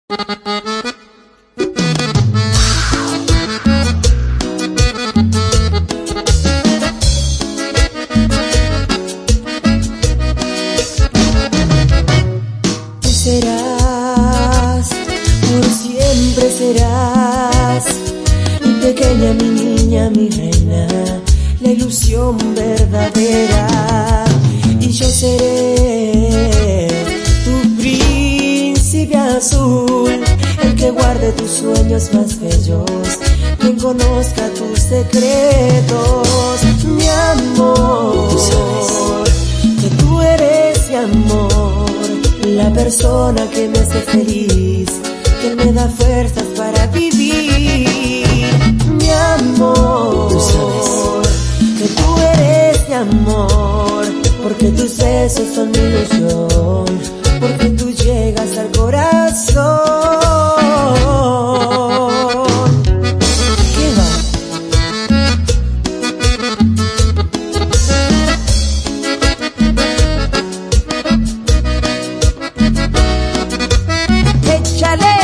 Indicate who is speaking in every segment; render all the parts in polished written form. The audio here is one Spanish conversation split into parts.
Speaker 1: Tú serás, por siempre serás, mi pequeña, mi niña, mi reina, la ilusión verdadera. Y yo seré tu príncipe azul, el que guarde tus sueños más bellos, quien conozca tus secretos. Mi amor, tú sabes que tú eres mi amor, la persona que me hace feliz, que me da fuerzas para vivir. Mi amor, tú sabes que tú eres mi amor, porque tus besos son mi ilusión, porque tú llegas al corazón. ¿Qué va? ¡Échale!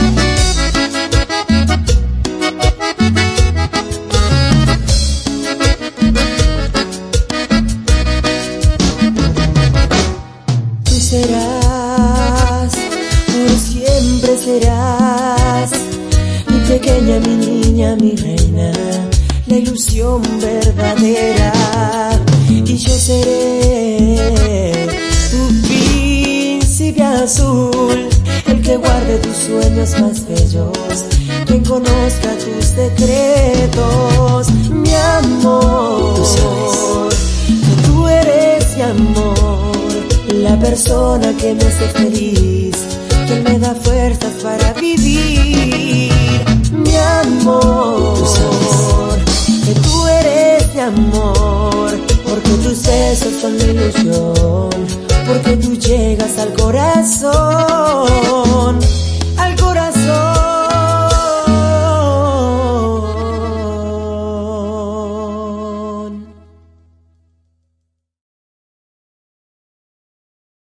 Speaker 1: Serás, por siempre serás, mi pequeña, mi niña, mi reina, la ilusión verdadera. Y yo seré tu príncipe azul, el que guarde tus sueños más bellos, quien conozca tus secretos. Mi amor, tú sabes que tú eres mi amor, la persona que me hace feliz, que me da fuerzas para vivir. Mi amor, tú sabes que tú eres mi amor, porque tus besos son mi ilusión, porque tú llegas al corazón.